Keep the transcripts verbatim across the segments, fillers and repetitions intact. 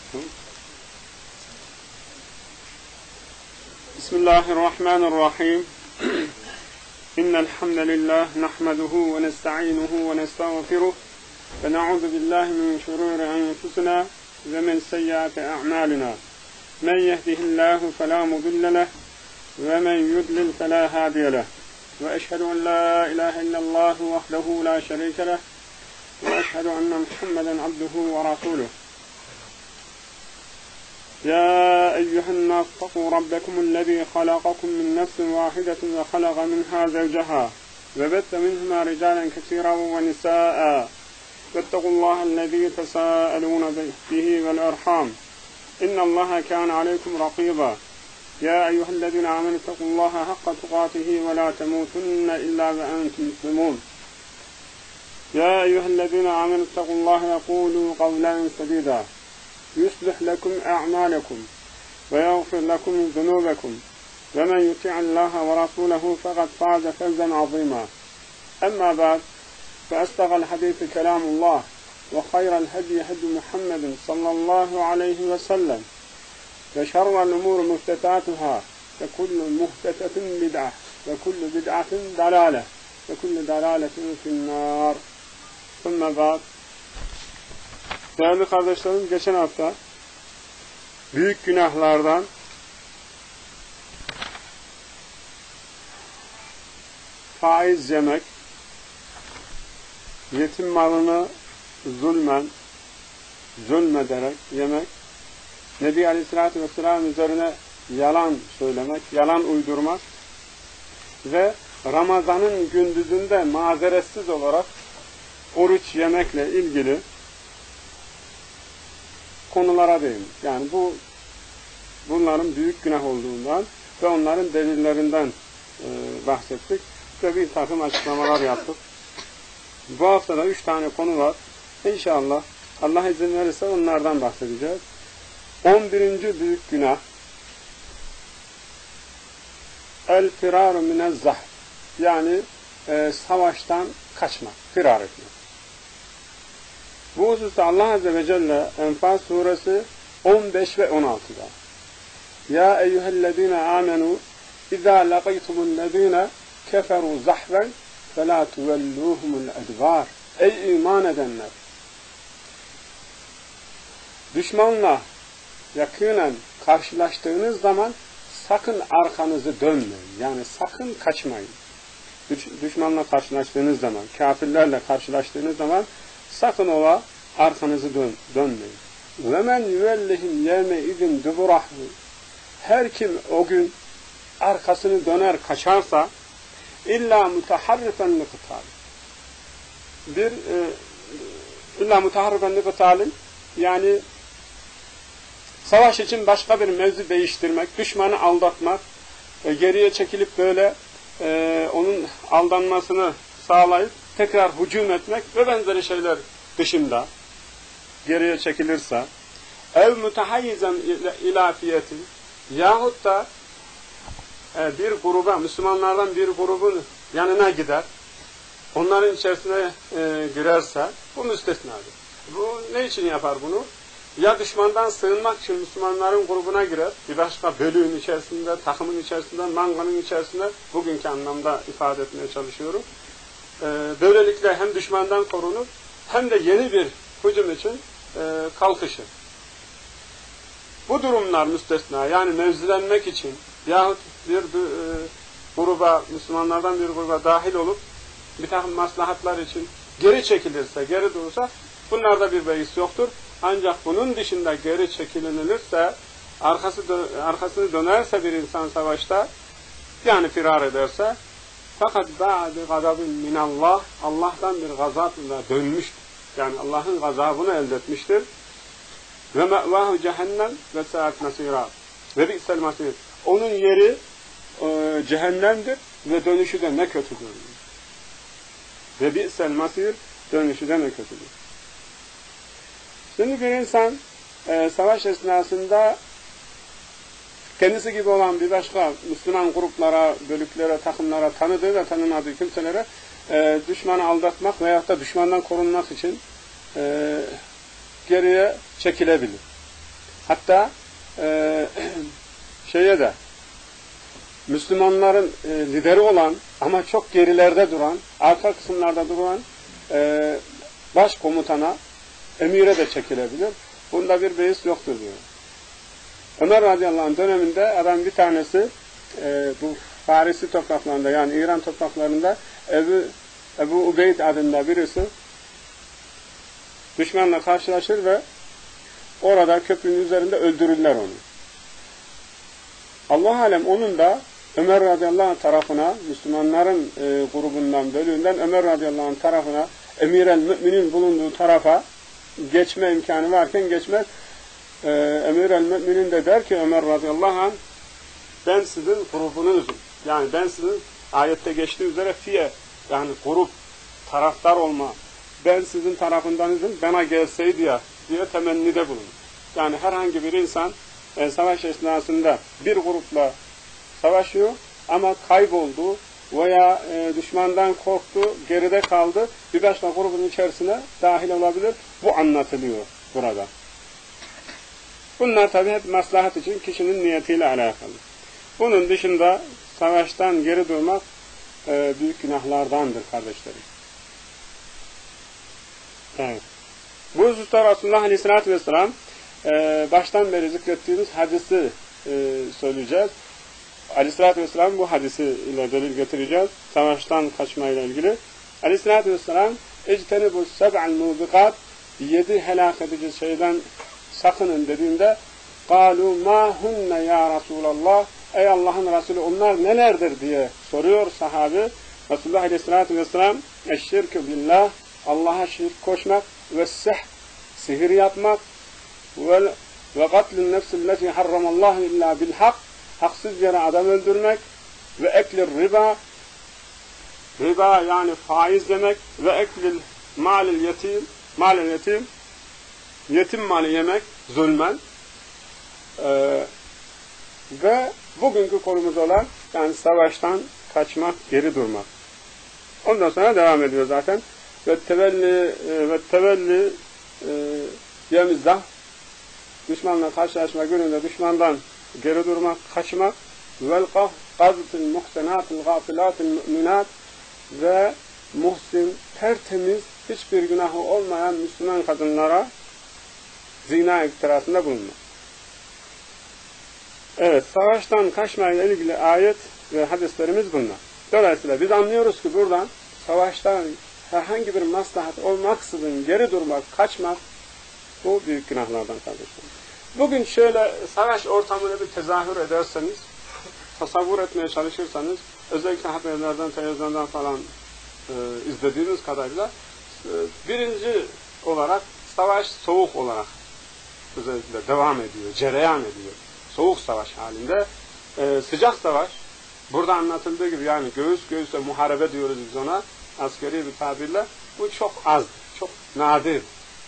Bismillahirrahmanirrahim. İnnel hamdelellahi nahmeduhu ve nestainuhu ve nestağfiruh ve na'udzu billahi min şururi enfusina ve min seyyiati a'malina. Men yehdihillahu fela mudille leh ve men yudlil fela hadiye leh. Ve eşhedü en la ilahe illallah vahdehu la şerike leh ve eşhedü enne Muhammeden abduhu ve rasuluh. يا أيها الناس اتقوا ربكم الذي خلقكم من نفس واحدة وخلق منها زوجها وبث منهما رجالا كثيرا ونساء واتقوا الله الذي تساءلون به والأرحام إن الله كان عليكم رقيبا يا أيها الذين آمنوا اتقوا الله حق تقاته ولا تموتن إلا وأنتم مسلمون يا أيها الذين آمنوا اتقوا الله وقولوا قولا سديدا يصلح لكم أعمالكم ويغفر لكم ذنوبكم ومن يطع الله ورسوله فقد فاز فوزا عظيما أما بعد فأصدق الحديث كلام الله وخير الهدي هدي محمد صلى الله عليه وسلم وشر الأمور محدثاتها وكل محدثة بدعة وكل بدعة ضلالة وكل ضلالة في النار ثم بعد. Değerli kardeşlerim, geçen hafta büyük günahlardan faiz yemek, yetim malını zulmen, zulmederek yemek, Nebi Aleyhisselatü Vesselam üzerine yalan söylemek, yalan uydurmak ve Ramazan'ın gündüzünde mazeretsiz olarak oruç yemekle ilgili konulara değindik. Yani bu bunların büyük günah olduğundan ve onların delillerinden e, bahsettik ve bir takım açıklamalar yaptık. Bu hafta da üç tane konu var. İnşallah Allah izin verirse onlardan bahsedeceğiz. On birinci büyük günah el firaru minezzah, yani e, savaştan kaçmak, firar etmek. Bu hususta Allah Azze ve Celle Enfal suresi on beş ve on altıda Ya eyyühellezine amenu izâ laqaytumullezîne keferû zahven felâ tuvellûhumul edvâr. Ey iman edenler! Düşmanla yakinen karşılaştığınız zaman sakın arkanızı dönmeyin. Yani sakın kaçmayın. Düş, düşmanla karşılaştığınız zaman, kafirlerle karşılaştığınız zaman sakın ola arkanızı dön, dönmeyin. Ve men yuvellihim yevme idin duburahu. Her kim o gün arkasını döner kaçarsa illa mutaharrifen li kıtal. Bir e, illa mutaharrifen li kıtalin, yani savaş için başka bir mevzi değiştirmek, düşmanı aldatmak, e, geriye çekilip böyle e, onun aldanmasını sağlayıp tekrar hücum etmek ve benzeri şeyler dışında geriye çekilirse, ev mütehayyizen ilafiyeti yahut da e, bir gruba, Müslümanlardan bir grubun yanına gider, onların içerisine e, girerse bu müstesnadır. Bu ne için yapar bunu? Ya düşmandan sığınmak için Müslümanların grubuna girer, bir başka bölüğün içerisinde, takımın içerisinde, manganın içerisinde, bugünkü anlamda ifade etmeye çalışıyorum. E, böylelikle hem düşmandan korunur, hem de yeni bir hücum için e, kalkışır. Bu durumlar müstesna, yani mevzilenmek için yahut bir e, gruba, Müslümanlardan bir gruba dahil olup bir takım maslahatlar için geri çekilirse, geri durursa bunlarda bir beis yoktur. Ancak bunun dışında geri çekilinirse, arkası dö arkasını dönerse bir insan savaşta, yani firar ederse, fakat ba'de gazabin minallah, Allah'tan bir gazabla dönmüştür. Yani Allah'ın gazabını elde etmiştir. Ve me'vahu cehennem ve saat masira. Ve bi'sel masir. Onun yeri e, cehennemdir ve dönüşü de ne kötüdür. Ve bi'sel masir, dönüşü de ne kötüdür. Şimdi bir insan e, savaş esnasında kendisi gibi olan bir başka Müslüman gruplara, bölüklere, takımlara, tanıdığı ve tanımadığı kimselere e, düşmanı aldatmak veyahut da düşmandan korunmak için e, geriye çekilebilir. Hatta e, şeye de Müslümanların e, lideri olan ama çok gerilerde duran, arka kısımlarda duran e, başkomutana, emire de çekilebilir. Bunda bir beis yoktur diyor. Ömer radıyallahu anh döneminde adam bir tanesi e, bu Farisi topraklarında, yani İran topraklarında Ebu, Ebu Ubeyd adında birisi düşmanla karşılaşır ve orada köprünün üzerinde öldürürler onu. Allah alem onun da Ömer radıyallahu anh tarafına, Müslümanların e, grubundan, bölüğünden Ömer radıyallahu anh tarafına, emir-el müminin bulunduğu tarafa geçme imkanı varken geçmez. E, emir-el müminin de der ki Ömer radıyallahu anh, ben sizin grubunuzum. Yani ben sizin ayette geçtiği üzere fiye, yani grup, taraftar olma, ben sizin tarafındanızım, bana gelseydi ya diye temennide bulunur. Yani herhangi bir insan e, savaş esnasında bir grupla savaşıyor ama kayboldu veya e, düşmandan korktu, geride kaldı, bir başka grubun içerisine dahil olabilir. Bu anlatılıyor burada. Bunlar tabi hep maslahat için kişinin niyetiyle alakalı. Bunun dışında savaştan geri durmak e, büyük günahlardandır kardeşlerim. Evet. Bu hususta Resulullah Aleyhisselatü Vesselam e, baştan beri zikrettiğimiz hadisi e, söyleyeceğiz. Aleyhisselatü Vesselam bu hadisi ile delil getireceğiz. Savaştan kaçmayla ilgili. Aleyhisselatü Vesselam اِجْتَنِبُ السَّبْعَ الْمُوبِقَاتِ yedi helak edici şeyden sakının dediğinde قَالُوا مَا هُنَّ يَا رَسُولَ اللّٰهِ Ey Allah'ın Resulü onlar nelerdir diye soruyor sahabe. Resulullah Aleyhisselatü Vesselam eşşirkü billah, Allah'a şirk koşmak ve sih, sihir yapmak ve ve katlun nefsilleti harramallahu illa bil hak, haksız yere adam öldürmek ve eklir riba, riba yani faiz demek ve eklil malil yetim, malil yetim, yetim mali yemek zulmen ee, ve bugünkü konumuz olan yani savaştan kaçmak, geri durmak. Ondan sonra devam ediyor zaten. Ve tevelli ve tevelli yemizdah, düşmanla karşılaşma gününde düşmandan geri durmak, kaçmak, vel gaztil muhsenatil gafilatil müminat ve muhsin, tertemiz, hiçbir günahı olmayan Müslüman kadınlara zina iftirasında bulunmak. Evet, savaştan kaçmayla ilgili ayet ve hadislerimiz bunlar. Dolayısıyla biz anlıyoruz ki buradan savaştan herhangi bir maslahat olmaksızın geri durmak, kaçmak bu büyük günahlardan kardeşlerim. Bugün şöyle savaş ortamını bir tezahür ederseniz, tasavvur etmeye çalışırsanız, özellikle haberlerden, televizyondan falan e, izlediğiniz kadarıyla e, birinci olarak savaş soğuk olarak özellikle devam ediyor, cereyan ediyor. Soğuk savaş halinde. E, sıcak savaş, burada anlatıldığı gibi yani göğüs göğüse muharebe diyoruz biz ona, askeri bir tabirle, bu çok azdır, çok nadir.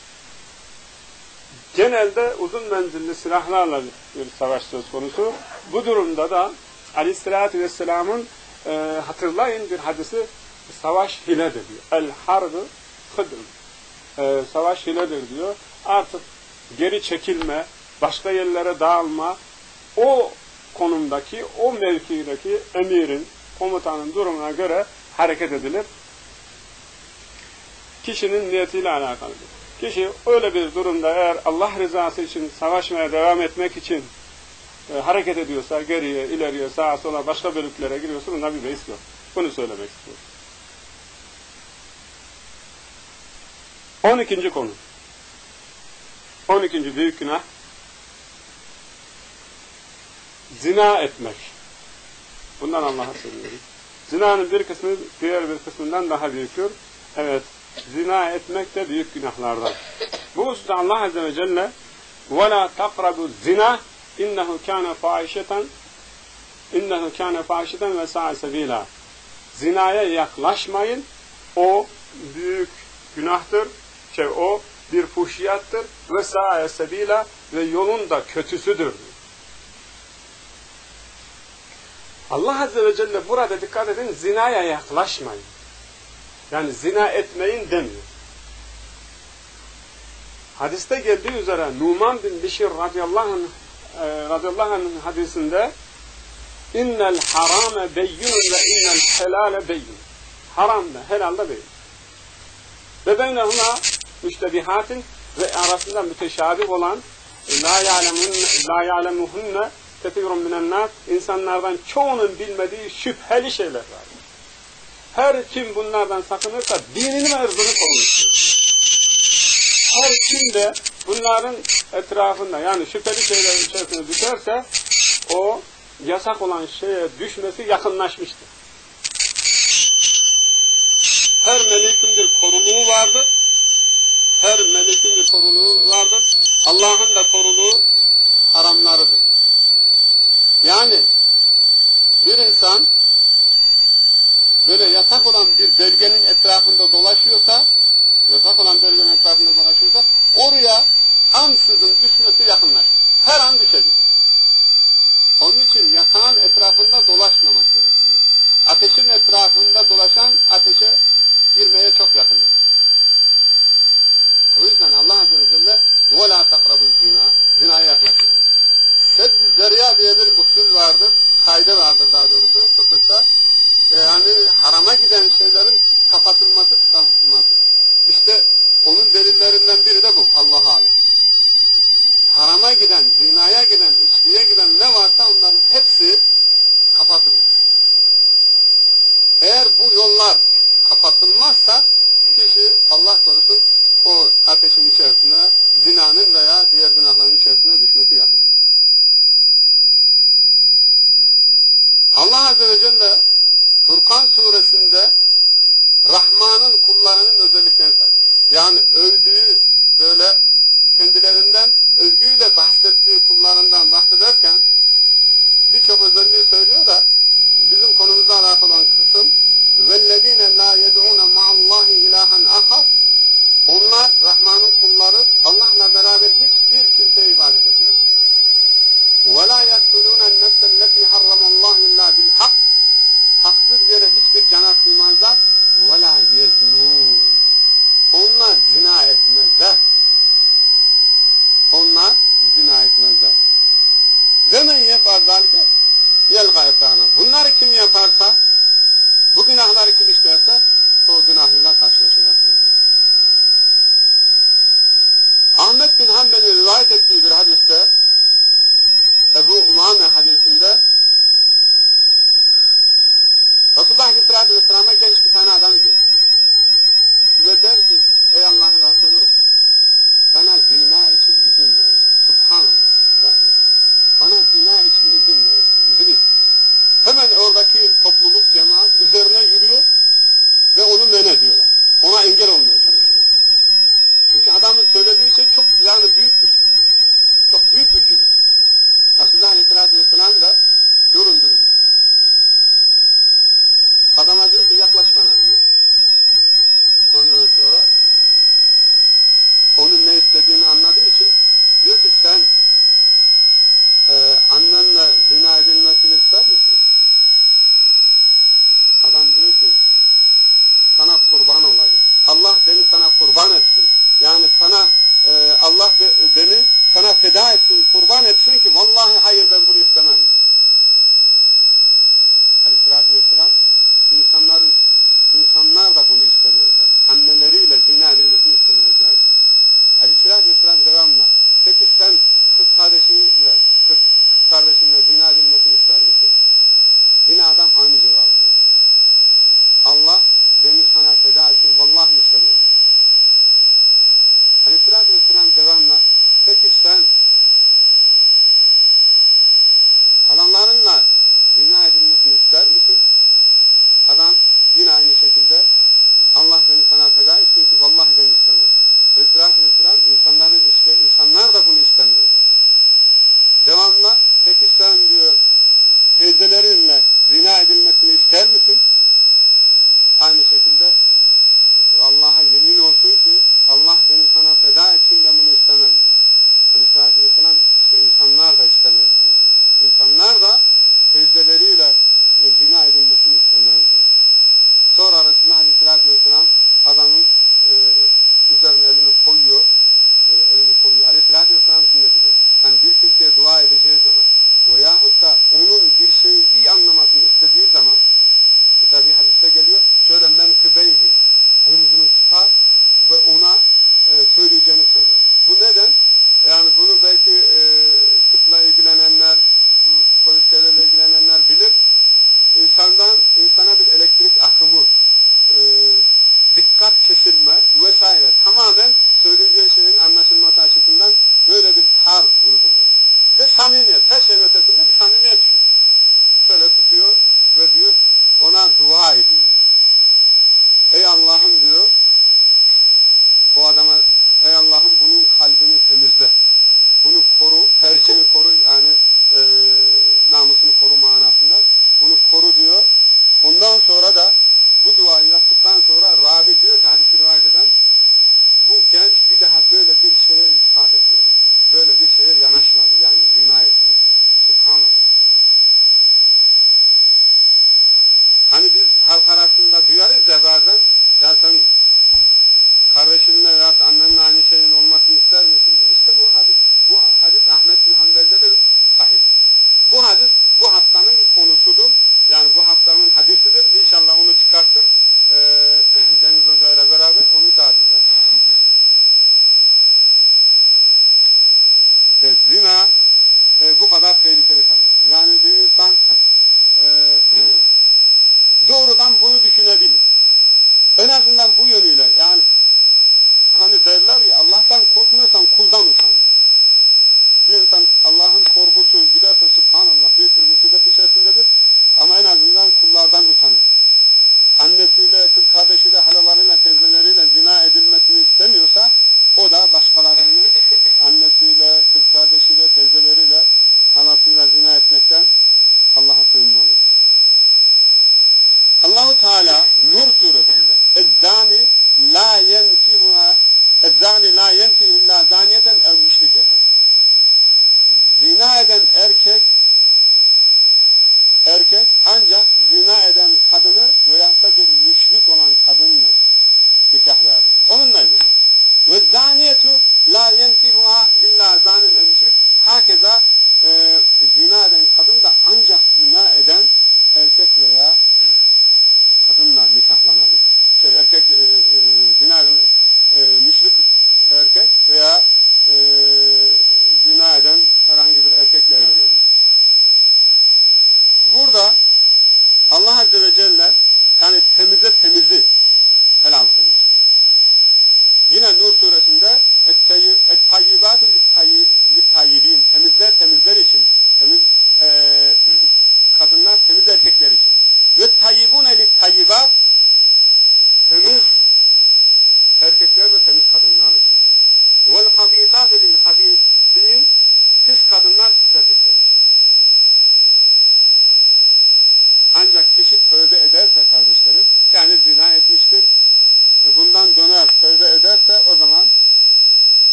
Genelde uzun menzilli silahlarla bir savaş söz konusu. Bu durumda da Aleyhisselatü Vesselam'ın e, hatırlayın bir hadisi, savaş hiledir diyor. El harbu hıdr. E, savaş hiledir diyor. Artık geri çekilme, başka yerlere dağılma, o konumdaki, o mevkideki emirin, komutanın durumuna göre hareket edilir. Kişinin niyetiyle alakalıdır. Kişi öyle bir durumda eğer Allah rızası için savaşmaya devam etmek için e, hareket ediyorsa, geriye, ileriye, sağa, sola, başka bölüklere giriyorsa bunda bir beis yok. Bunu söylemek istiyorum. on ikinci konu. on ikinci büyük günah. Zina etmek. Bundan Allah'a söylüyorum. Zinanın bir kısmı diğer bir kısmından daha büyüktür. Evet, zina etmek de büyük günahlardan. Bu hususta Allah Azze ve Celle وَلَا تَقْرَبُوا الزِّنَا اِنَّهُ كَانَ فَاحِشَةً اِنَّهُ كَانَ فَاحِشَةً وَسَاءَ سَب۪يلًا Zinaya yaklaşmayın. O büyük günahtır. Şey, o bir fuhşiyattır. وَسَاءَ سَب۪يلًا ve yolun da kötüsüdür. Allah Azze ve Celle burada dikkat edin, zinaya yaklaşmayın. Yani zina etmeyin demiyor. Hadiste geldiği üzere Numan bin Bişir radıyallahu anh, e, radıyallahu anh'ın hadisinde innel harame beyyunun ve innel helale beyyun. Haram da helal da beyyun. Ve beynehuma müştebihatin ve arasında müteşabih olan la ya'lemun la ya'lemuhunne kethirun minen nas, insanlardan çoğunun bilmediği şüpheli şeyler var. Her kim bunlardan sakınırsa dinini ve ırzını korumuştur. Her kim de bunların etrafında, yani şüpheli şeylerin içerisine düşerse o yasak olan şeye düşmesi yakınlaşmıştır. Her melekin bir koruluğu vardır. Her melekin bir koruluğu vardır. Allah'ın da koruluğu haramlarıdır. Yani bir insan böyle yasak olan bir bölgenin etrafında dolaşıyorsa, yasak olan bölgenin etrafında dolaşıyorsa, oraya ansızın düşmesi yakınlaşır. Her an düşebilir. Onun için yasağın etrafında dolaşmamak gerekiyor. Ateşin etrafında dolaşan ateşe girmeye çok yakındır. O yüzden Allah Azze ve Celle وَلَا تَقْرَبُ zina, zinaya yaklaşmayın. Sedd-i zeriya diye bir usul vardır, kaide vardır daha doğrusu fıkıhta. Yani harama giden şeylerin kapatılması, kapatılması. İşte onun delillerinden biri de bu, Allah-u Alem. Harama giden, zinaya giden, içkiye giden ne varsa onların hepsi kapatılır. Eğer bu yollar kapatılmazsa kişi Allah korusun o ateşin içerisine, zinanın veya diğer günahların içerisine düşmesi yakın. Allah Azze ve Celle Furkan suresinde Rahman'ın kullarının özelliklerini sayıyor. Yani övdüğü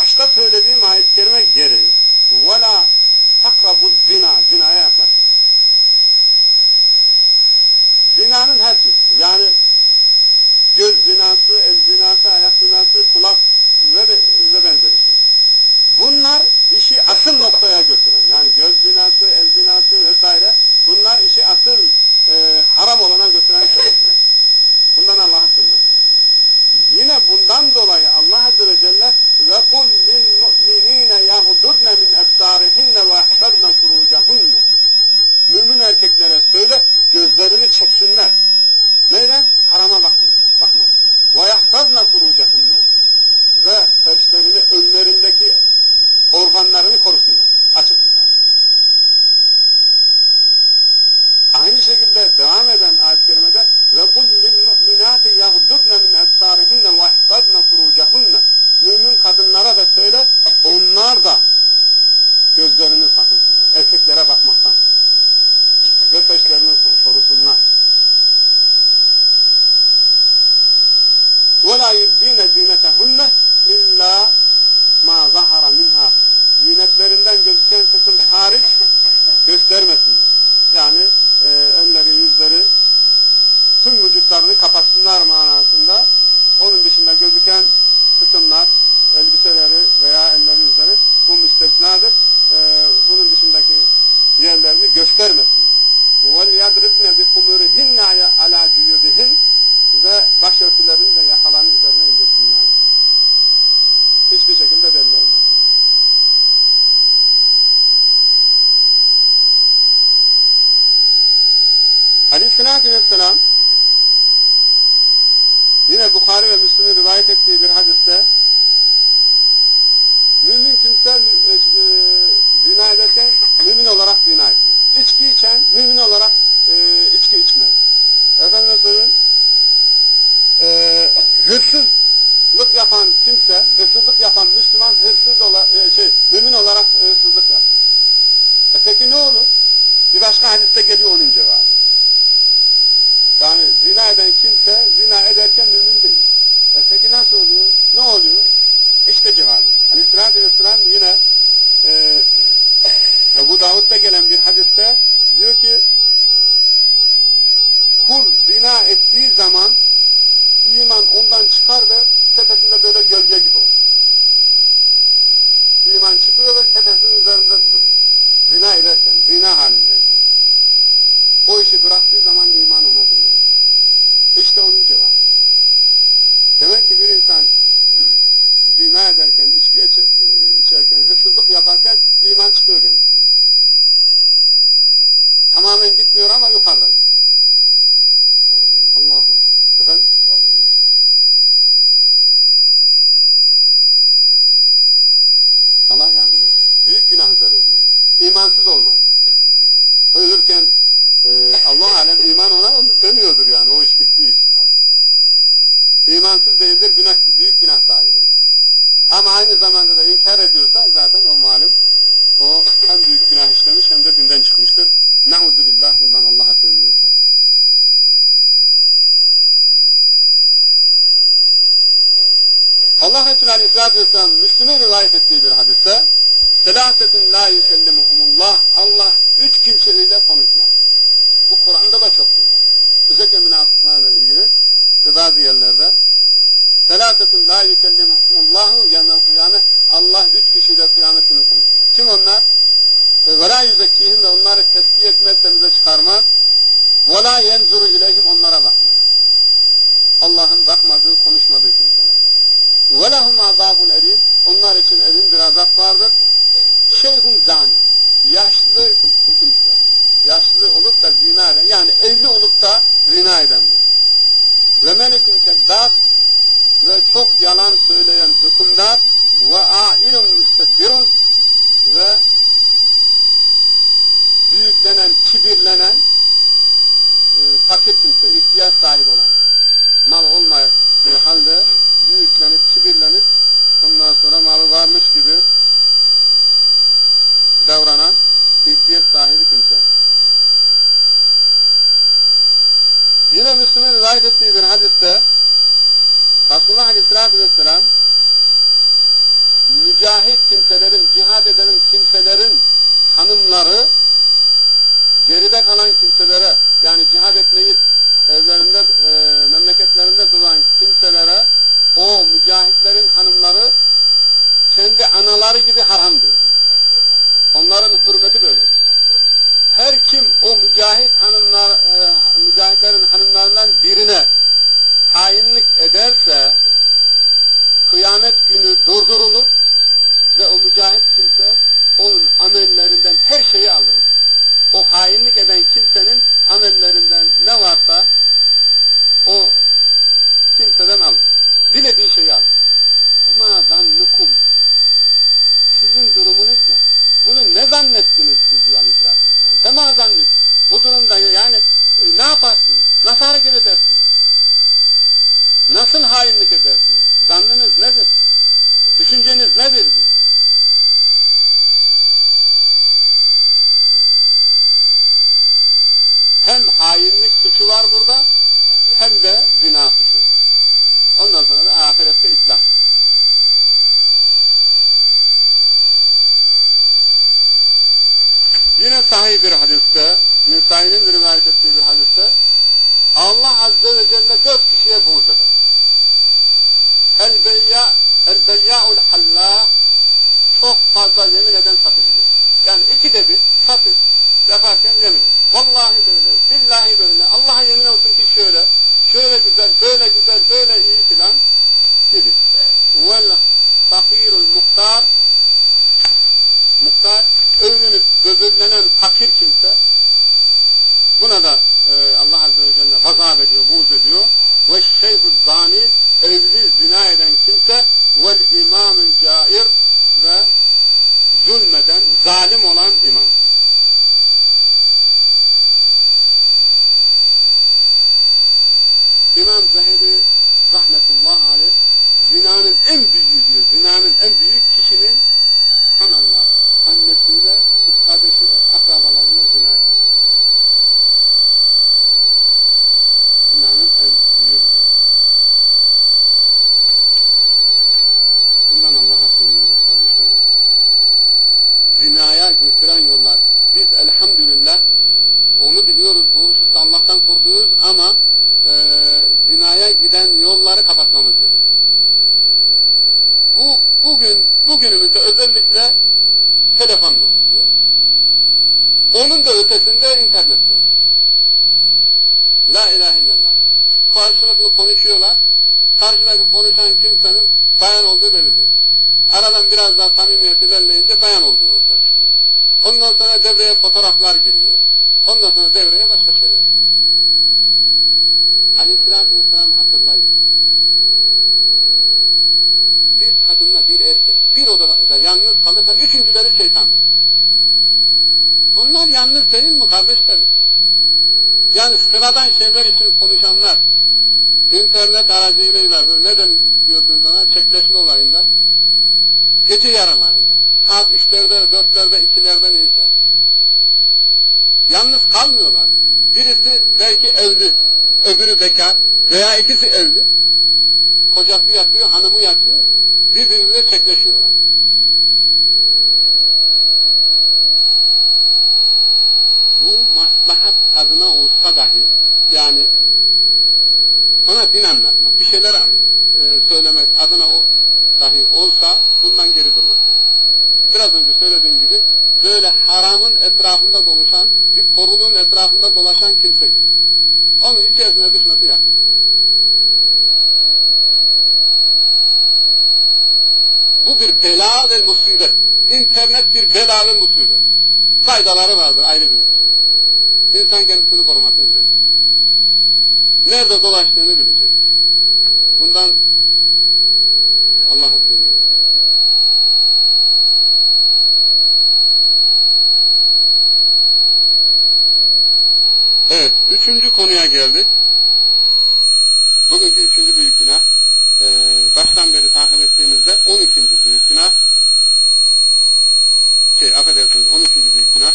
başta söylediğim ayet-i kerime gereği وَلَا تَقْرَبُ zina, zinaya yaklaşmayın. Zinanın her türlü, yani göz zinası, el zinası, ayak zinası, kulak ve, ve benzeri şey. Bunlar işi asıl noktaya götüren, yani göz zinası, el zinası vesaire, bunlar işi asıl e, haram olana götüren sebepler. Bundan Allah'a sığınmak. Yine bundan dolayı Allah Azze ve Celle ve kul lil mu'minine yaghdudne min ebsarihinne ve ahfazne furucahunne. Mümin erkeklere söyle, gözlerini çeksinler. Neyden? Harama bakın, bakmaz. Ve yahfazne furucahunne. Ve ferçlerini, önlerindeki organlarını korusunlar. Açık tutar. Aynı şekilde devam eden ayet-i kerimede ve kul lil mu'minati yaghdudne min ebsarihinne ve ihfazne furucahunne. Mümin kadınlara da söyle, onlar da gözlerini sakınsınlar. Erkeklere bakmaktan. Ve peşlerini korusunlar. وَلَا يُبْدِينَ زِينَتَهُنَّ اِلَّا مَا ظَهَرَ مِنْهَا. Zinetlerinden gözüken kısım hariç göstermesinler. Yani e, önleri, yüzleri, tüm vücutlarını kapatsınlar manasında. Onun dışında gözüken kısımlar, elbiseleri veya elleri, yüzleri bu müstesnadır. E, bunun dışındaki yerlerini göstermesinler. وَلْيَدْرِبْنَ بِخُمُرِهِنَّ عَلَى جُيُوبِهِنَّ. Ve başörtülerini de yakalarının üzerine indirsinler. Hiçbir şekilde belli olmasın. Aleyhisselatü Vesselam yine Bukhari ve Müslim'in rivayet ettiği bir hadiste mümin kimse e, e, zina ederken mümin olarak zina etmez. İçki içen mümin olarak e, içki içmez. Efendime söyleyeyim, e, hırsızlık yapan kimse, hırsızlık yapan Müslüman hırsız ola, e, şey, mümin olarak e, hırsızlık yapmaz. E peki ne olur? Bir başka hadiste geliyor onun cevabı. Yani zina eden kimse zina ederken mümin değil. E peki nasıl oluyor? Ne oluyor? İşte cevabı. Aleyhisselatü Vesselam yine e, Ebu Davud'da gelen bir hadiste diyor ki kul zina ettiği zaman iman ondan çıkar ve tepesinde böyle gölge gibi olur. İman çıkıyor ve tepesinin üzerinde duruyor. Zina ederken, zina halindeyken. O işi bıraktığı zaman iman ona döner. İşte onun cevabı. Demek ki bir insan zina ederken, içki içerken, hırsızlık yaparken iman çıkıyor kendisine. Tamamen gitmiyor ama yukarıda. Allah'ım. Efendim? Allah yardım etsin. Büyük günah üzere ölüyor. İmansız olmaz. Ölürken e, Allah alem iman ona onu dönüyordur yani o iş bittiği iş. İmansız değildir, günah, büyük günah sahibi. Ama aynı zamanda da inkar ediyorsa zaten o malum o hem büyük günah işlemiş hem de dinden çıkmıştır. Nauzubillah, bundan Allah'a sığınıyoruz. Allah Resulü Aleyhisselatü Vesselam Müslüm'e rivayet ettiği bir hadiste selâsetun lâ yükellimuhumullah, Allah üç kimseyle konuşmaz. Bu Kur'an'da da çok değil. Özellikle münafıklarla ilgili ve bazı yerlerde selâsetun lâ yükellimuhumullahu yevmel kıyâme, Allah üç kişiyle kıyamet günü konuşmaz. Kim onlar? Ve lâ yüzekkihim, ve onları tezkiye etmez, temize çıkarmaz. Ve lâ yenzuru ileyhim, onlara bakmaz. Allah'ın bakmadığı, konuşmadığı kimseler. وَلَهُمْ عَذَابٌ اَلِيمٌ, onlar için elin bir azap vardır. Şeyhun zani, yaşlı kimse, yaşlı olup da zina eden, yani evli olup da zina eden bu. Ve melikun keddâb, ve çok yalan söyleyen hükümdar, ve âilun müstekbirun, ve büyüklenen, kibirlenen, e, fakir kimse, ihtiyaç sahibi olan kimse. Mal olmayan halde büyüklenip, kibirlenip, ondan sonra malı varmış gibi davranan ihtiyaç sahibi kimse. Yine Müslüm'ün rivayet ettiği bir hadiste Resulullah Aleyhisselatü Vesselam mücahit mücahit kimselerin, cihad eden kimselerin hanımları geride kalan kimselere, yani cihad etmeyi evlerinde, e, memleketlerinde duran kimselere o mücahitlerin hanımları kendi anaları gibi haramdır. Onların hürmeti böyledir. Her kim o mücahit hanımlar, e, mücahitlerin hanımlarından birine hainlik ederse kıyamet günü durdurulur ve o mücahit kimse onun amellerinden her şeyi alır. O hainlik eden kimsenin amellerinden ne varsa o kimseden alır. Dilediği şeyi alır. Ama zannukum, sizin durumunuz ne? Bunu ne zannettiniz siz diyor Aleyhisselatü Vesselam? Tema zannettiniz. Bu durumda yani e, ne yaparsınız? Nasıl hareket edersiniz? Nasıl hainlik edersiniz? Zannınız nedir? Düşünceniz nedir diyor. Hem hainlik suçu var burada, hem de zina suçu var. Ondan sonra da ahirette iflas. Yine sahih bir hadiste, Nisai'nin rivayet ettiği bir hadiste, Allah Azze ve Celle dört kişiye buğz eder. El-beyya, el-beyya'ul hallâh, çok fazla yemin eden satıcı diyor. Yani ikide bir satış yaparken yemin ediyor. Vallahi böyle, billahi böyle, Allah'a yemin olsun ki şöyle, şöyle güzel, böyle güzel, böyle iyi filan gibi. Vel fakirul muhtar, muhtar, övünüp böbürlenen fakir kimse, buna da e, Allah Azze ve Celle gazap ediyor, buğz ediyor. Ve şeyhul zani, evli zina eden kimse, vel imamul cair, ve zulmeden, zalim olan imam. İmam Zehebi rahmetullahi aleyh zinanın en büyüğü diyor. Zinanın en büyük kişinin hanallah, annesiyle, kız kardeşiyle, akrabalarıyla zina ediyor. Zinanın en büyüğü bu diyor. Bundan Allah'a sığınıyoruz kardeşlerim. Zinaya götüren yollar. Biz elhamdülillah onu biliyoruz, bu hususta Allah'tan korkuyoruz ama e, zinaya giden yolları kapatmamız gerekiyor. Bu bugün bugünümüzde özellikle telefonla oluyor. Onun da ötesinde internetle oluyor. La ilahe illallah. Karşılıklı konuşuyorlar. Karşıdaki konuşan kimsenin bayan olduğu belli değil. Aradan biraz daha samimiyet ilerleyince bayan olduğu ortaya çıkıyor. Ondan sonra devreye fotoğraflar giriyor. Ondan sonra devreye başka şeyler. Aleyhisselatü Vesselam hatırlayın. Bir kadınla bir erkek bir odada yalnız kalırsa üçüncüleri şeytan. Bunlar yalnız değil mi kardeşlerim? Yani sıradan şeyler için konuşanlar internet aracılığıyla neden diyorsunuz ona çekleşme olayında gece yarılarında saat üçlerde, dörtlerde, ikilerde neyse yalnız kalmıyorlar. Birisi belki evli, öbürü bekar veya ikisi evli. Kocası yatıyor, hanımı yatıyor. Birbirine çekleşiyorlar. Bu maslahat adına olsa dahi yani ona din anlatmak, bir şeyler e, söylemek adına o dahi olsa bundan geri durmak gerekiyor. Biraz önce söylediğim gibi böyle haramın etrafında dolaşan, bir koruluğun etrafında dolaşan kimse gibi. Onun içerisine düşmesi yapın. Bu bir bela ve musibet. İnternet bir bela ve musibet. Faydaları vardır ayrı bir şey. İnsan kendisini korumasını bilecek. Nerede dolaştığını bilecek. Bundan Allah'a sığınıyoruz. Evet, üçüncü konuya geldik. Bugünkü üçüncü büyük günah. Ee, baştan beri takip ettiğimizde on ikinci büyük günah. Şey, affedersiniz, on üçüncü büyük günah.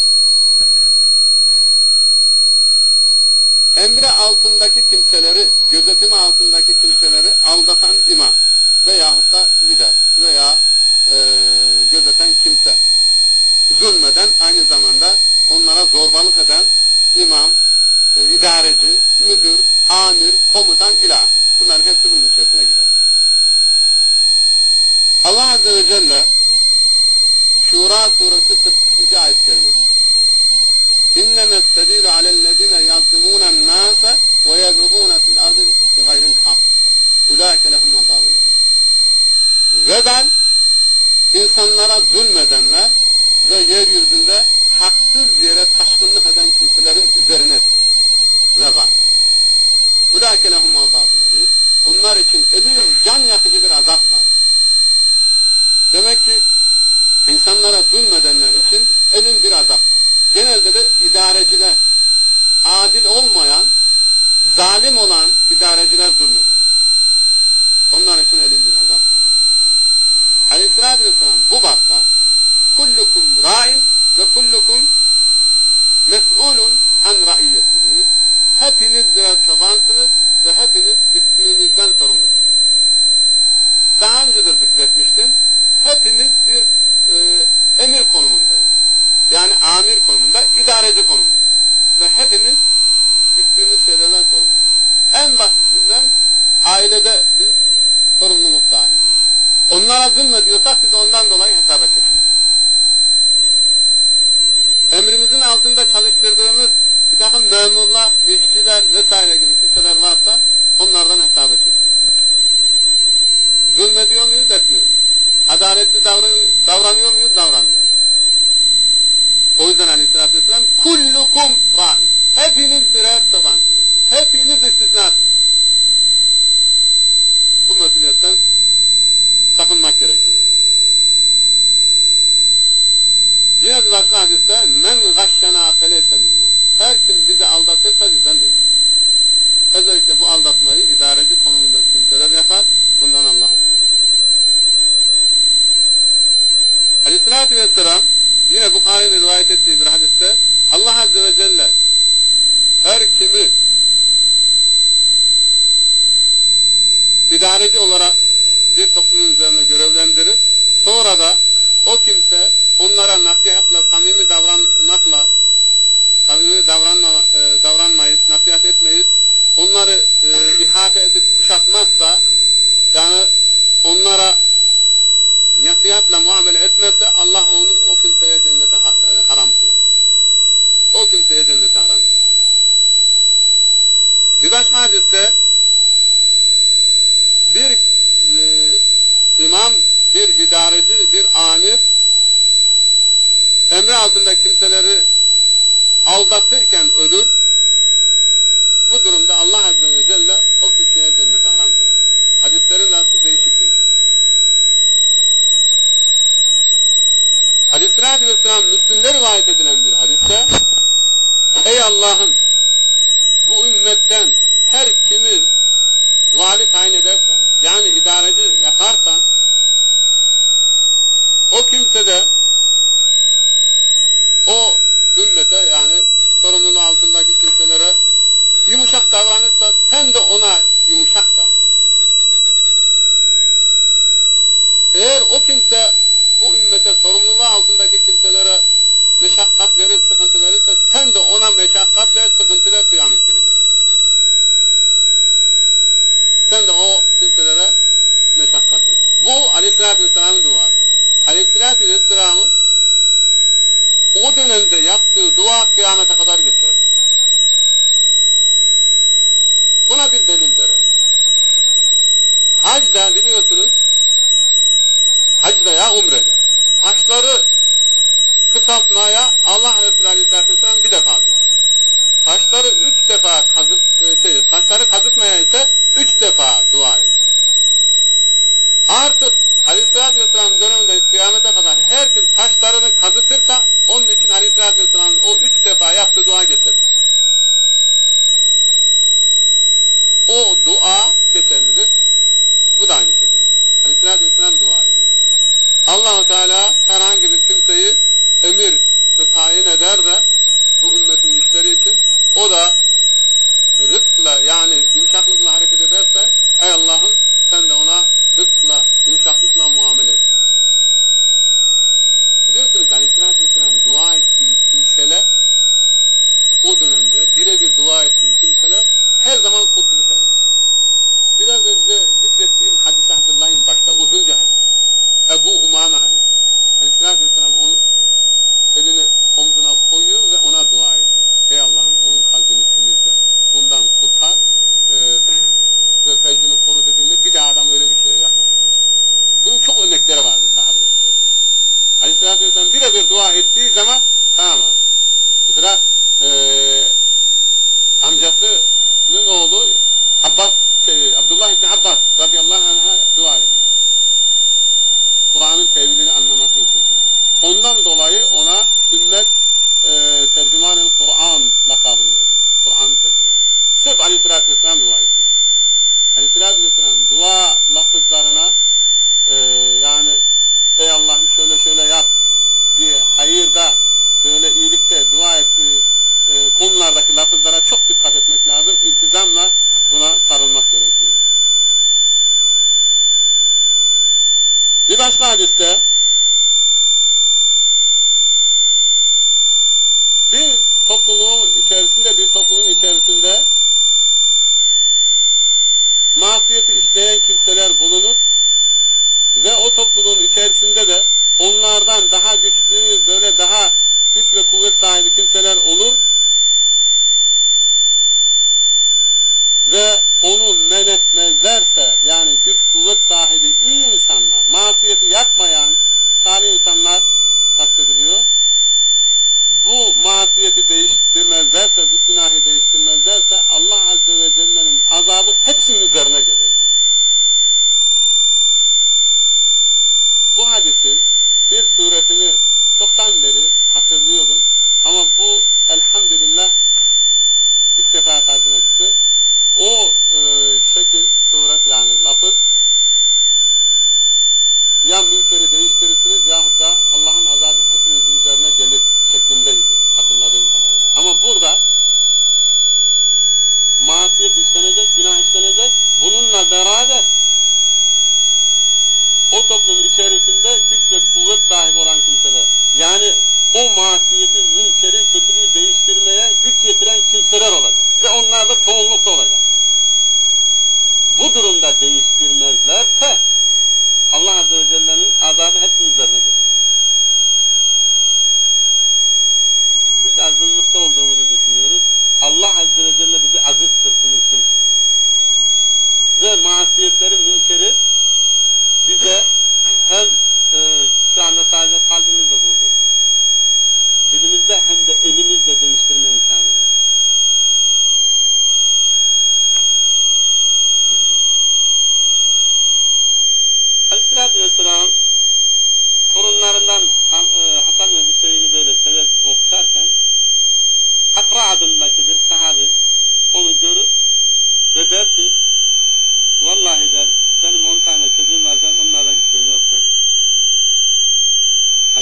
Emri altındaki kimseleri, gözetimi altındaki kimseleri aldatan imam veyahut da lider veya e, idareciler, adil olmayan, zalim olan idareciler zulmeder. Onlar için elinde azap var. Aleyhisselatü Vesselam bu bapta kullukum ra'in ve kullukum mes'ulun an ra'iyyetihi. Hepiniz birer çobansınız ve hepiniz üstünüzden sorumlusunuz. Daha önce de zikretmiştim. Hepimiz bir e, emir konumundayız. Yani amir konumunda, idareci konumundayız. Ve hepimiz üstünüz şeylerden sorumluyuz. En basitinden ailede biz sorumluluk sahibiyiz. Onlara zulmediyorsak biz ondan dolayı hesaba çekileceğiz. Emrimizin altında çalıştırdığımız bir takım memurlar, işçiler vesaire gibi kimseler varsa onlardan hesaba çekileceğiz. Zulmediyor muyuz, etmiyor muyuz? Adaletli davran davranıyor muyuz, davranmıyor muyuz? O yüzden Aleyhisselatü Vesselam kullukum ra'in. Hepiniz birer çobansınız. Hepiniz istisnasınız. Bu mesuliyetten sakınmak gerekiyor. Yine bir başka hadiste men gashşena feleyse minna. Her kim bizi aldatırsa bizden değil. Özellikle bu aldatmayı idareci konumunda kimseler yapar. Bundan Allah'a sığınır. Aleyhisselatü Vesselam yine Bukhari'nin rivayet ettiği bir hadiste Allah Azze ve Celle her kimi idareci olarak bir toplumun üzerine görevlendirir. Sonra da o kimse onlara nasihatle, samimi davranmakla, samimi davranma, e, davranmayıp, nasihat etmeyip, onları e, ihate edip kuşatmazsa, yani onlara nasihatle muamele etmezse Allah onu o kimseye cennete ha, e, haram kılar. O kimseye cennete haram kılar. Bir başka hadiste bir e, imam, bir idareci, bir amir emri altında kimseleri aldatırken ölür. Bu durumda Allah Azze ve Celle o kişiye cennete haram kılar. Hadislerin arası değişik değişik. Aleyhisselatü Vesselam Müslim'de rivayet edilen bir hadiste ey Allah'ım bu ümmetten her kimi vali tayin edersen, yani idareci yaparsan o kimse de o ümmete, yani sorumluluğu altındaki kimselere yumuşak davranırsa sen de ona yumuşak davran. Eğer o kimse bu ümmete sorumluluğu altındaki kimselere meşakkat verir, sıkıntı verirse sen de ona meşakkat ver, sıkıntı ver kıyamet gününde. Sen de o kimselere meşakkat ver. Bu Aleyhisselatü Vesselam'ın duası. Aleyhisselatü Vesselam'ın o dönemde yaptığı dua kıyamete kadar geçer. Buna bir delil verelim. Hacda biliyorsunuz, hacda ya umrede, taşları kısaltmaya Allah Resulü Aleyhisselatü Vesselam bir defa dua ediyor. Taşları üç defa kazıp, şey, taşları kazıtmaya ise üç defa dua ediyor. Artık Aleyhisselatü Vesselam'ın döneminde kıyamete kadar her kim taşlarını kazıtırsa onun için Aleyhisselatü Vesselam'ın o üç defa yaptığı dua geçer. O dua geçerlidir. Bu da aynı şekilde. Aleyhisselatü Vesselam dua ediyor. Allah-u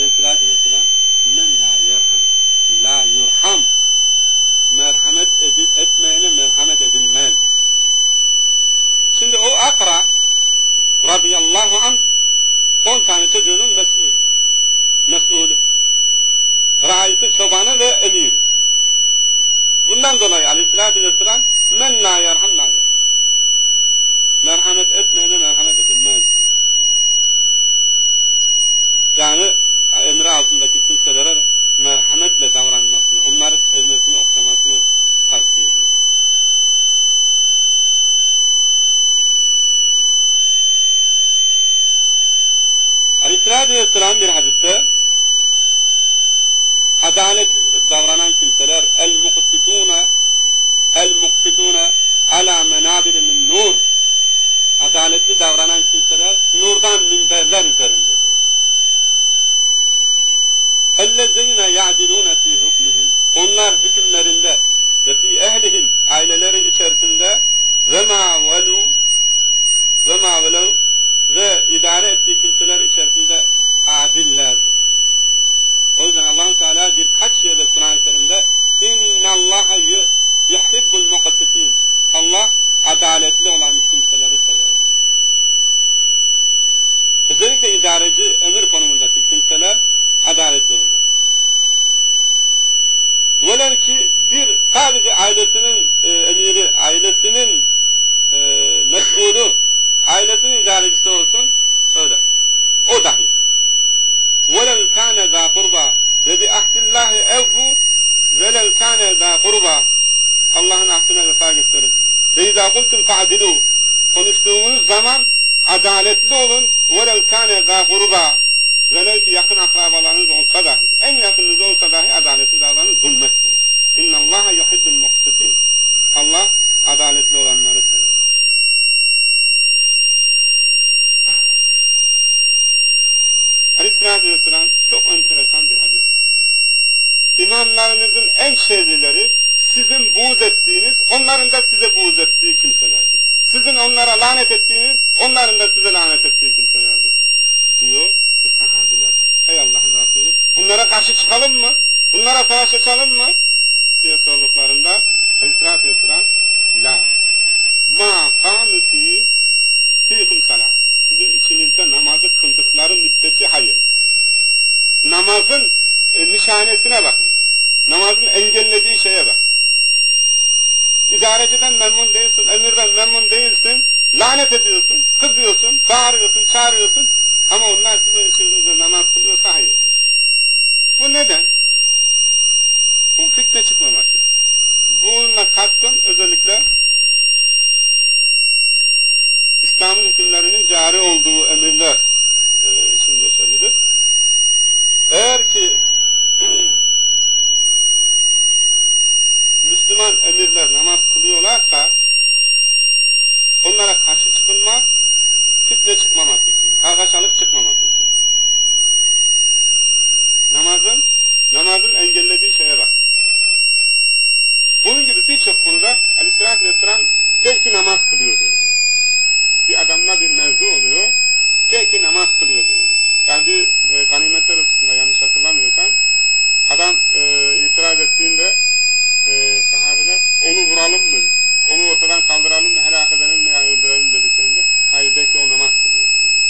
Aleyhisselatü Vesselam men la yerham la yurham, merhamet edil, etmeyene merhamet edilmez. Şimdi o Akra radıyallahu anh on tane çocuğunun mesulü. Mesulü. Raisi, çobanı ve emiri. Bundan dolayı Aleyhisselatü Vesselam men la yerham la yerham, merhamet etmeyene merhamet edilmez. Yani emri altındaki kimselere merhametle davranmasını, onları sevmesini, okşamasını tavsiye ediyor. Aleyhisselatü Vesselam bir hadiste adaletli davranan kimseler el-muqsitûne el-muqsitûne alâ menâbir min nur, adaletli davranan kimseler nurdan minberler üzerindedir. اَلَّذَّيْنَ يَعْدِلُونَ فِي hukmihim, onlar hükümlerinde ve fî ehlihim, aileleri içerisinde ve mâ velû ve mâ velû ve idare ettiği kimseler içerisinde adillerdir. O yüzden Allah-u Teala birkaç yerde Kur'an-ı Kerim'de اِنَّ اللّٰهَ يُحِبُّ الْمُقَسِّتِينَ, Allah adaletli olan kimseleri sever. Özellikle idareci, emir konumundaki kimseler adaletli olmak. Velev ki bir sadece ailesinin e, emiri, ailesinin e, mesulü, ailesinin idarecisi olsun, öyle. O dahi. وَلَوْ كَانَ ذَا قُرْبَى وَبِأَحْدِ اللّٰهِ اَوْفُوا وَلَوْ كَانَ ذَا قُرْبَى, Allah'ın ahdine vefa gösterin. وَاِذَا قُلْتُمْ فَعْدِلُوا, konuştuğunuz zaman adaletli olun. وَلَوْ كَانَ ذَا قُرْبَى, velev ki yakın akrabalarınız olsa dahi, en yakınınız olsa dahi adaletli davranın, zulmetmeyin. اِنَّ اللّٰهَ يُحِبُّ الْمُقْسِطِينَ, Allah adaletli olanları sever. Aleyhisselatü Vesselam çok enteresan bir hadis. İmamlarınızın en şerlileri sizin buğz ettiğiniz, onların da size buğz ettiği kimselerdir. Sizin onlara lanet ettiğiniz, onların da size lanet ettiği kimselerdir. Diyor bu sahabiler, ey Allah'ın Resulü, bunlara karşı çıkalım mı? Bunlara savaş açalım mı? diye sorduklarında Aleyhisselatü Vesselam, la ma kâmü fî fîkum salâh, sizin içinizde namazı kıldıkları müddetçe hayır. Namazın e, nişanesine bakın. Namazın engellediği şeye bak. İdareciden memnun değilsin, emirden memnun değilsin, lanet ediyorsun, kızıyorsun, bağırıyorsun, çağırıyorsun, ama onlar sizin içinizde namaz kılıyorsa hayır. Bu neden? Bu fitne çıkmaması. Bununla kastım özellikle İslam'ın hükümlerinin cari olduğu emirler e, için geçerlidir. Eğer ki Müslüman emirler namaz kılıyorlarsa onlara karşı çıkılmaz, fitne çıkmaması için, kargaşalık çıkmaması için. Namazın, namazın engellediği şeye bak. Bunun gibi birçok konuda Aleyhisselatü Vesselam belki namaz kılıyor diyor. Bir adamla bir mevzu oluyor, belki namaz kılıyor diyor. Yani bir e, ganimetler arasında yanlış hatırlamıyorsam, adam e, itiraz ettiğinde e, sahabeler onu vuralım mı, onu ortadan kaldıralım mı, helak edelim mi, yani öldürelim dediklerinde, hayır belki o namaz kılıyor.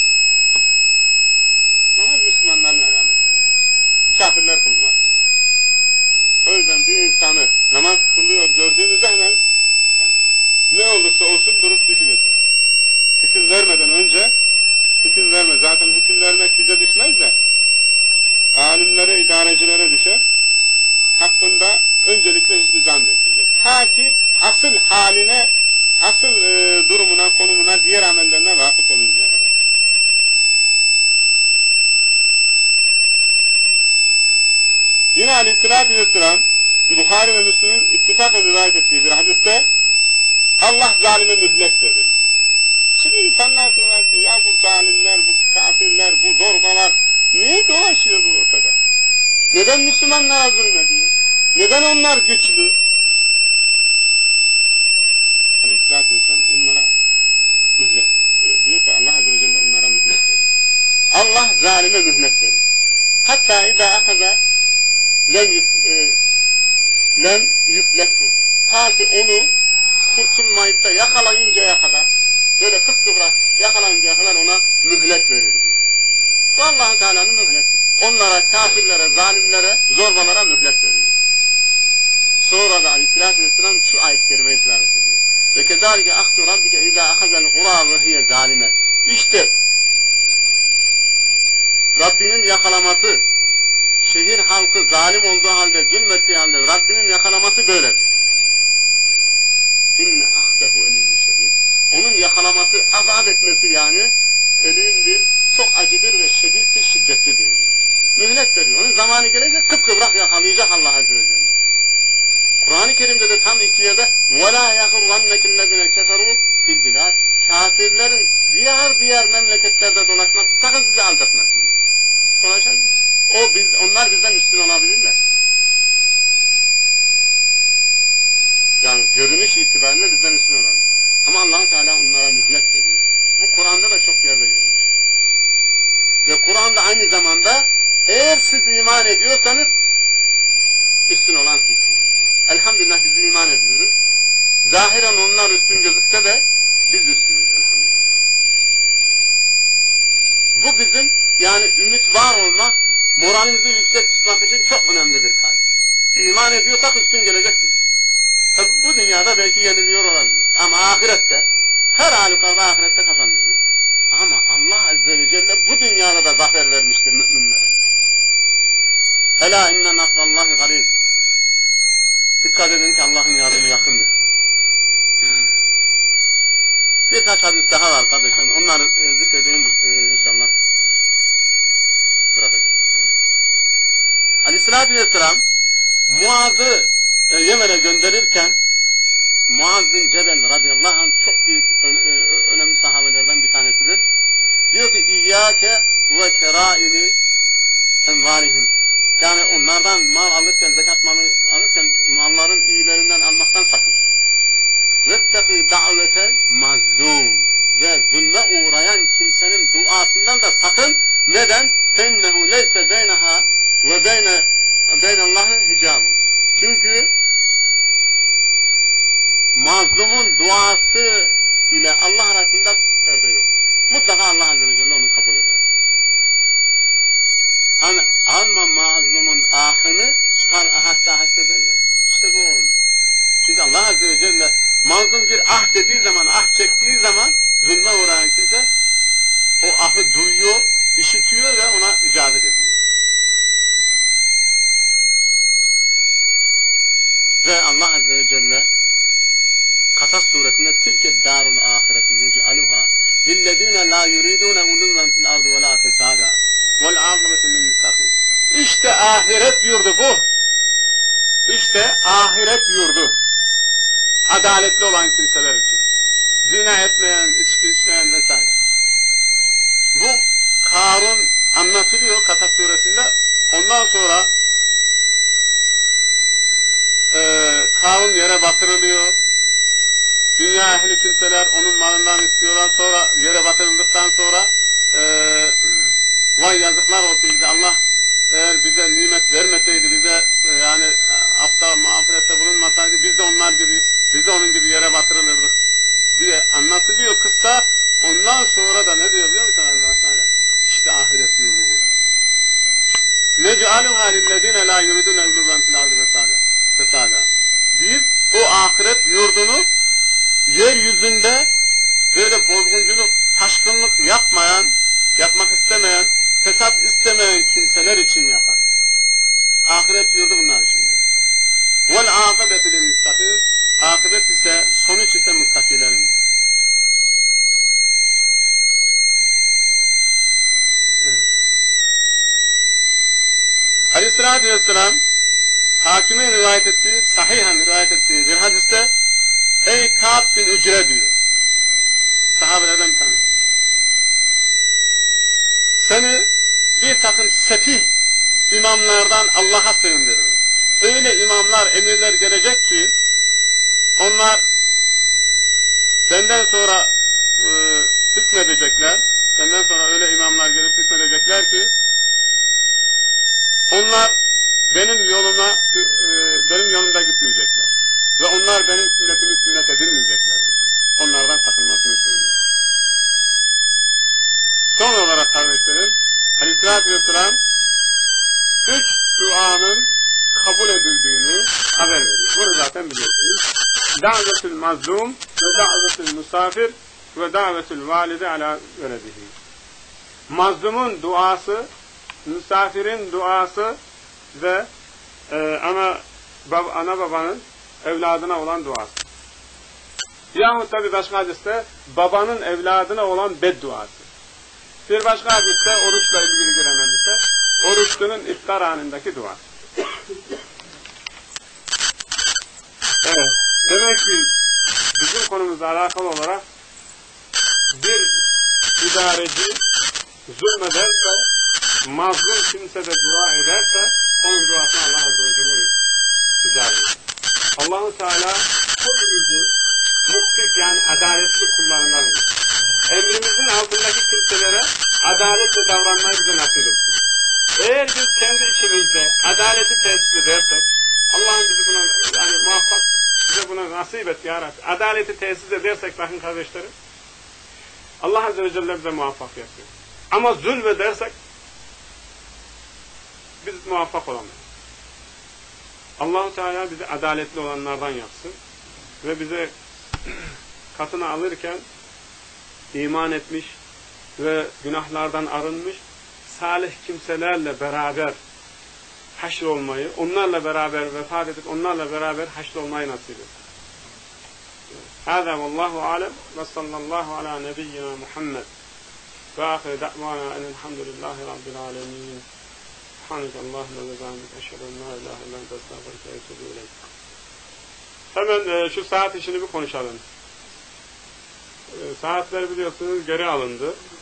Namaz Müslümanların alametleri. Kafirler kılmaz. O yüzden bir insanı namaz kılıyor gördüğünüzde hemen ne olursa olsun durup düşünecek. Hüküm vermeden önce, hüküm verme. Zaten hüküm vermek bize düşmez de, alimlere, idarecilere düşer. Hakkında öncelikle hüsnü zan bekleyecek. Ta ki asıl haline, asıl e, durumuna, konumuna, diğer amellerine vakıf oluncaya kadar. Yine Aleyhisselatü Vesselam, Bukhari ve Müslüm'ün ittifakla rivayet ettiği bir hadiste, Allah zalime mühlet verir. Şimdi insanlar diyorlar ki, ya bu zalimler, bu kafirler, bu zorbalar, niye dolaşıyor bu ortada? Neden Müslümanlara zulmediyor? Neden onlar güçlü? Aleyhisselatü Vesselam onlara mühlet diyor ki Allah Azze ve Celle onlara mühlet verir. Allah zalime mühlet verir. hatta idâ akaza lem, e, lem yüfleku. Ta ki onu kurtulmayıp da yakalayıncaya kadar, böyle kıskıvrak yakalayıncaya kadar ona mühlet verir diyor. Bu Allah-u Teala'nın mühleti. Onlara, kafirlere, zalimlere, zorbalara mühlet veriyor. Sonra da Aleyhisselatü Vesselam şu ayet-i kerimeyi tilavet ediyor. Ve kezalike ahdu rabbike izâ ahazel hurâ ve hiye zâlime. İşte Rabbinin yakalaması, şehir halkı zalim olduğu halde, zulmettiği halde Rabbinin yakalaması böyledir. İnne ahdehu elimü şedid. Onun yakalaması, azap etmesi yani elimdir, çok acıdır ve şediddir, şiddetlidir. Mühlet veriyor. Onun zamanı gelecek, kıpkıvrak yakalayacak Allah Azze ve Celle. Kur'an-ı Kerim'de de tam iki yerde وَلَا يَغُرَّنَّكِ الَّذِينَ كَفَرُوا فِي الْبِلَادِ Kafirlerin diğer diğer memleketlerde dolaşması sakın sizi aldatmasın. Dolaşalım. O, biz, onlar bizden üstün olabilirler. Yani görünüş itibariyle bizden üstün olabilir. Ama Allah-u Teala onlara mühlet veriyor. Bu Kur'an'da da çok yerde görülmüş. Ve Kur'an'da aynı zamanda eğer siz iman ediyorsanız üstün olan sizsiniz. Elhamdülillah biz iman ediyoruz. Zahiren onlar üstün gözükse de biz üstünüz elhamdülillah. Bu bizim yani ümit var olmak, moralimizi yüksek tutmak için çok önemli bir kayıt. İman ediyorsak üstün geleceksiniz. Tabi bu dünyada belki yeniliyor olabilir. Ama ahirette, her halükarda ahirette kazanıyoruz. Ama Allah Azze ve Celle bu dünyada da zafer vermiştir müminlere. Ela inne nasrallahi garib. Dikkat edin ki Allah'ın yardımı yakındır. Birkaç hadis daha var kardeşlerim. Onları e, zikredeyim e, inşallah. Burada. Aleyhisselatü Vesselam Muaz'ı e, Yemen'e gönderirken Muaz bin Cebel radıyallahu anh çok büyük ö, ö, önemli sahabelerden bir tanesidir. Diyor ki İyyâke ve kerâini envâlihim. Yani onlardan mal alırken, zekat malı alırken malların iyilerinden almaktan sakın. وَاتَّقِي دَعْوَةَ مَظْلُومٍ Ve zulme uğrayan kimsenin duasından da sakın. Neden? فَاِنَّهُ لَيْسَ بَيْنَهَا وَبَيْنَ بَيْنَ اللّٰهِ هِجَابٌ Çünkü mazlumun duası ile Allah arasında perde yok. Mutlaka Allah Azze ve Celle onu kabul eder. Hani alma mazlumun ahını çıkar hatta hissederler. İşte bu oldu. Çünkü Allah Azze ve Celle mazlum bir ah dediği zaman, ah çektiği zaman zulme uğrayan kimse o ahı duyuyor, işitiyor ve ona icabet ediyor. Ve Allah Azze ve Celle Kasas suresinde tilke darul ahireti nec'aluha lillezine la yuridune uluven fil ardı ve la fesada vel âkıbetu lil muttaqin. İşte ahiret yurdu bu. İşte ahiret yurdu. Adaletli olan kimseler için. Zina etmeyen, içki içmeyen vesaire. Bu Karun anlatılıyor Kasas suresinde. Ondan sonra e, Karun yere batırılıyor. Dünya ehli kimseler onun malından istiyorlar. Sonra yere batırıldıktan sonra e, vay yazıklar olsun bize, Allah eğer bize nimet vermeseydi, bize e, yani afta mağfirette bulunmasaydı biz de onlar gibi, biz de onun gibi yere batırılırdık diye anlatılıyor kıssa. Ondan sonra da ne diyor biliyor musun Allah Teala? İşte ahiret yurdu. Nec'aluha lillezine la yuridune uluven fil ardı fesada. Biz o ahiret yurdunu yeryüzünde böyle bozgunculuk, taşkınlık yapmayan, yapmak istemeyen, fesat istemeyen kimseler için yapar. Ahiret yurdu bunlar için. Vel âkıbetu lil muttaqîn. Akıbet ise, sonuç ise muttakilerin. Evet. Aleyhisselatü Vesselam Hakimin rivayet ettiği, sahihen rivayet ettiği bir hadiste ey Kâb bin Ücre diyor. Sahabelerden bir tanesi. Seni bir takım sefih imamlardan Allah'a sığındırır. Öyle imamlar, emirler gelecek ki onlar senden sonra e, hükmedecekler. Senden sonra öyle imamlar gelip hükmedecekler ki Onlar benim yoluma, benim yolumda gitmeyecekler. Ve onlar benim sünnetimi sünnet edilmeyecekler. Onlardan sakınmasını söylüyor. Son olarak kardeşlerim, Aleyhisselatü Vesselam üç duanın kabul edildiğini haber veriyor. Bunu zaten biliyorsunuz. Davetül mazlum ve davetül musafir ve davetül valide ala veledihi. Mazlumun duası, misafirin duası ve e, ana, bab, ana babanın evladına olan duası. Yahut da bir başka hadiste babanın evladına olan bedduası. Bir başka hadiste oruçla ilgili gelen hadiste oruçlunun iftar anındaki duası. Evet. Demek ki bizim konumuzla alakalı olarak bir idareci zulmederse, mazlum kimse de dua ederse onun duasını Allah Azze ve Celle icabet eder. Allah-u Teala hepimizi muksit yani adaletli kullarından olur. Emrimizin altındaki kimselere adaletle davranmayı bize nasip etsin. Eğer biz kendi içimizde adaleti tesis edersek, Allah'ın bizi buna yani muvaffak bize buna nasip et ya Rabbi. Adaleti tesis edersek bakın kardeşlerim, Allah Azze ve Celle bize muvaffak yapıyor. Ama zulmedersek biz muvaffak olamayız. Allah-u Teala bizi adaletli olanlardan yapsın ve bize katına alırken iman etmiş ve günahlardan arınmış salih kimselerle beraber haşr olmayı, onlarla beraber vefat edip onlarla beraber haşr olmayı nasip etsin. Hâzâ vallâhu alem ve sallallahu ala nebiyyina Muhammed ve âhir da'vâna enelhamdülillâhi rabbil âlemîn. Subhanekallâhümme ve bihamdik eşhedü en lâ ilâhe illa ente estağfiruke ve etûbü ileyk. Hemen e, şu saat işini bir konuşalım. E, saatler biliyorsunuz geri alındı.